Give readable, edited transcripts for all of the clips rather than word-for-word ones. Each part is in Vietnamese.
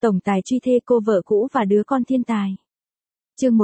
Tổng tài truy thê cô vợ cũ và đứa con thiên tài. Chương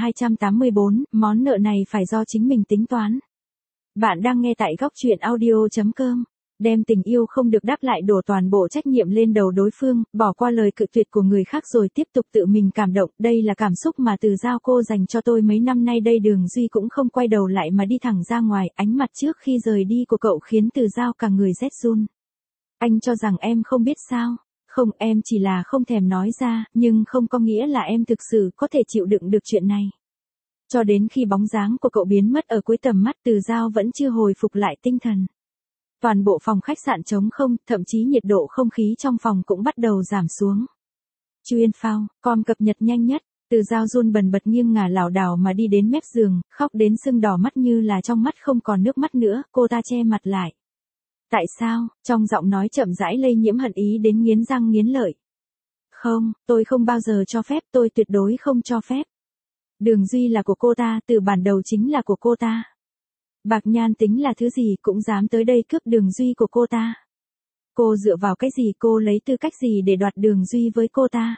1284, món nợ này phải do chính mình tính toán. Bạn đang nghe tại góc truyện audio.com. Đem tình yêu không được đáp lại đổ toàn bộ trách nhiệm lên đầu đối phương, bỏ qua lời cự tuyệt của người khác rồi tiếp tục tự mình cảm động. Đây là cảm xúc mà Từ Giao cô dành cho tôi mấy năm nay đây. Đường Duy cũng không quay đầu lại mà đi thẳng ra ngoài. Ánh mặt trước khi rời đi của cậu khiến Từ Giao cả người rét run. Anh cho rằng em không biết sao? Không, em chỉ là không thèm nói ra, nhưng không có nghĩa là em thực sự có thể chịu đựng được chuyện này. Cho đến khi bóng dáng của cậu biến mất ở cuối tầm mắt, Từ Giao vẫn chưa hồi phục lại tinh thần. Toàn bộ phòng khách sạn trống không, thậm chí nhiệt độ không khí trong phòng cũng bắt đầu giảm xuống. Chuyên phao, com cập nhật nhanh nhất. Từ Giao run bần bật nghiêng ngả lảo đảo mà đi đến mép giường, khóc đến sưng đỏ mắt như là trong mắt không còn nước mắt nữa. Cô ta che mặt lại. Tại sao? Trong giọng nói chậm rãi lây nhiễm hận ý đến nghiến răng nghiến lợi. Không, tôi không bao giờ cho phép, tôi tuyệt đối không cho phép. Đường Duy là của cô ta, từ bản đầu chính là của cô ta. Bạc Nhan tính là thứ gì cũng dám tới đây cướp Đường Duy của cô ta. Cô dựa vào cái gì, cô lấy tư cách gì để đoạt Đường Duy với cô ta?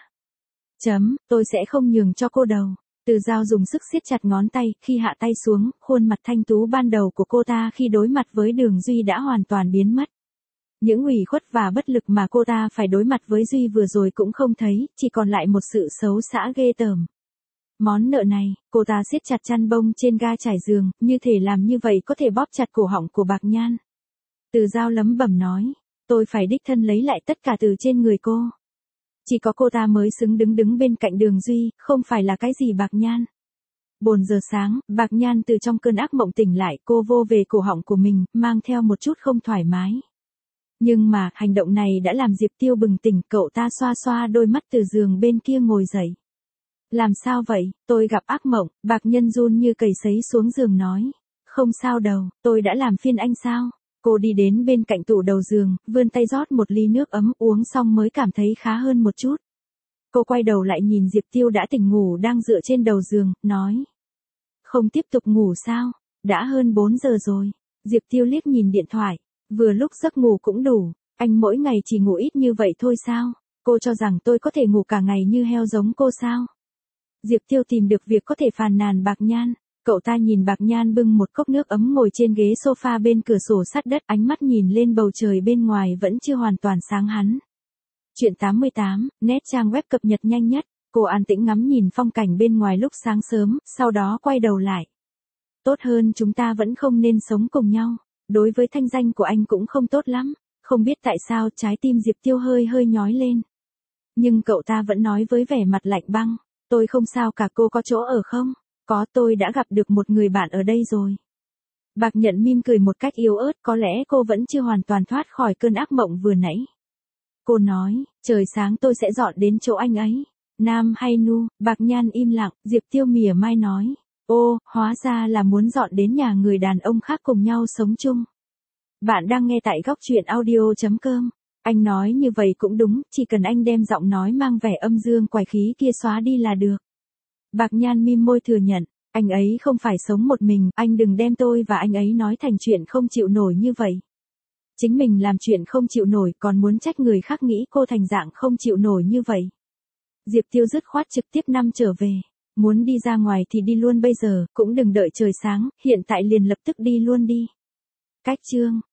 Tôi sẽ không nhường cho cô đâu. Từ Giao dùng sức siết chặt ngón tay, khi hạ tay xuống, khuôn mặt thanh tú ban đầu của cô ta khi đối mặt với Đường Duy đã hoàn toàn biến mất. Những ủy khuất và bất lực mà cô ta phải đối mặt với Duy vừa rồi cũng không thấy, chỉ còn lại một sự xấu xã ghê tởm. Món nợ này, cô ta siết chặt chăn bông trên ga trải giường, như thể làm như vậy có thể bóp chặt cổ họng của Bạc Nhan. Từ Giao lẩm bẩm nói, tôi phải đích thân lấy lại tất cả từ trên người cô. Chỉ có cô ta mới xứng đứng bên cạnh Đường Duy, không phải là cái gì Bạc Nhan. 4 giờ sáng, Bạc Nhan từ trong cơn ác mộng tỉnh lại, cô vô về cổ họng của mình, mang theo một chút không thoải mái. Nhưng mà, hành động này đã làm Diệp Tiêu bừng tỉnh, cậu ta xoa xoa đôi mắt từ giường bên kia ngồi dậy. Làm sao vậy, tôi gặp ác mộng, Bạc Nhân run như cầy sấy xuống giường nói. Không sao đâu, tôi đã làm phiền anh sao? Cô đi đến bên cạnh tủ đầu giường, vươn tay rót một ly nước ấm, uống xong mới cảm thấy khá hơn một chút. Cô quay đầu lại nhìn Diệp Tiêu đã tỉnh ngủ đang dựa trên đầu giường, nói. Không tiếp tục ngủ sao? Đã hơn 4 giờ rồi. Diệp Tiêu liếc nhìn điện thoại. Vừa lúc giấc ngủ cũng đủ. Anh mỗi ngày chỉ ngủ ít như vậy thôi sao? Cô cho rằng tôi có thể ngủ cả ngày như heo giống cô sao? Diệp Tiêu tìm được việc có thể phàn nàn Bạc Nhan. Cậu ta nhìn Bạc Nhan bưng một cốc nước ấm ngồi trên ghế sofa bên cửa sổ sát đất, ánh mắt nhìn lên bầu trời bên ngoài vẫn chưa hoàn toàn sáng hắn. Chuyện 88, nét trang web cập nhật nhanh nhất. Cô an tĩnh ngắm nhìn phong cảnh bên ngoài lúc sáng sớm, sau đó quay đầu lại. Tốt hơn chúng ta vẫn không nên sống cùng nhau. Đối với thanh danh của anh cũng không tốt lắm. Không biết tại sao trái tim Diệp Tiêu hơi nhói lên. Nhưng cậu ta vẫn nói với vẻ mặt lạnh băng. Tôi không sao cả, cô có chỗ ở không? Có, tôi đã gặp được một người bạn ở đây rồi. Bạc Nhận mỉm cười một cách yếu ớt, có lẽ cô vẫn chưa hoàn toàn thoát khỏi cơn ác mộng vừa nãy. Cô nói, trời sáng tôi sẽ dọn đến chỗ anh ấy. Nam hay nu? Bạc Nhan im lặng, Diệp Tiêu mỉa mai nói. Ô, hóa ra là muốn dọn đến nhà người đàn ông khác cùng nhau sống chung. Bạn đang nghe tại góc truyện audio.com. Anh nói như vậy cũng đúng, chỉ cần anh đem giọng nói mang vẻ âm dương quái khí kia xóa đi là được. Bạc Nhan mím môi thừa nhận, anh ấy không phải sống một mình, anh đừng đem tôi và anh ấy nói thành chuyện không chịu nổi như vậy. Chính mình làm chuyện không chịu nổi còn muốn trách người khác nghĩ cô thành dạng không chịu nổi như vậy. Diệp Tiêu dứt khoát trực tiếp trở về. Muốn đi ra ngoài thì đi luôn bây giờ, cũng đừng đợi trời sáng, hiện tại liền lập tức đi luôn đi. Cách chương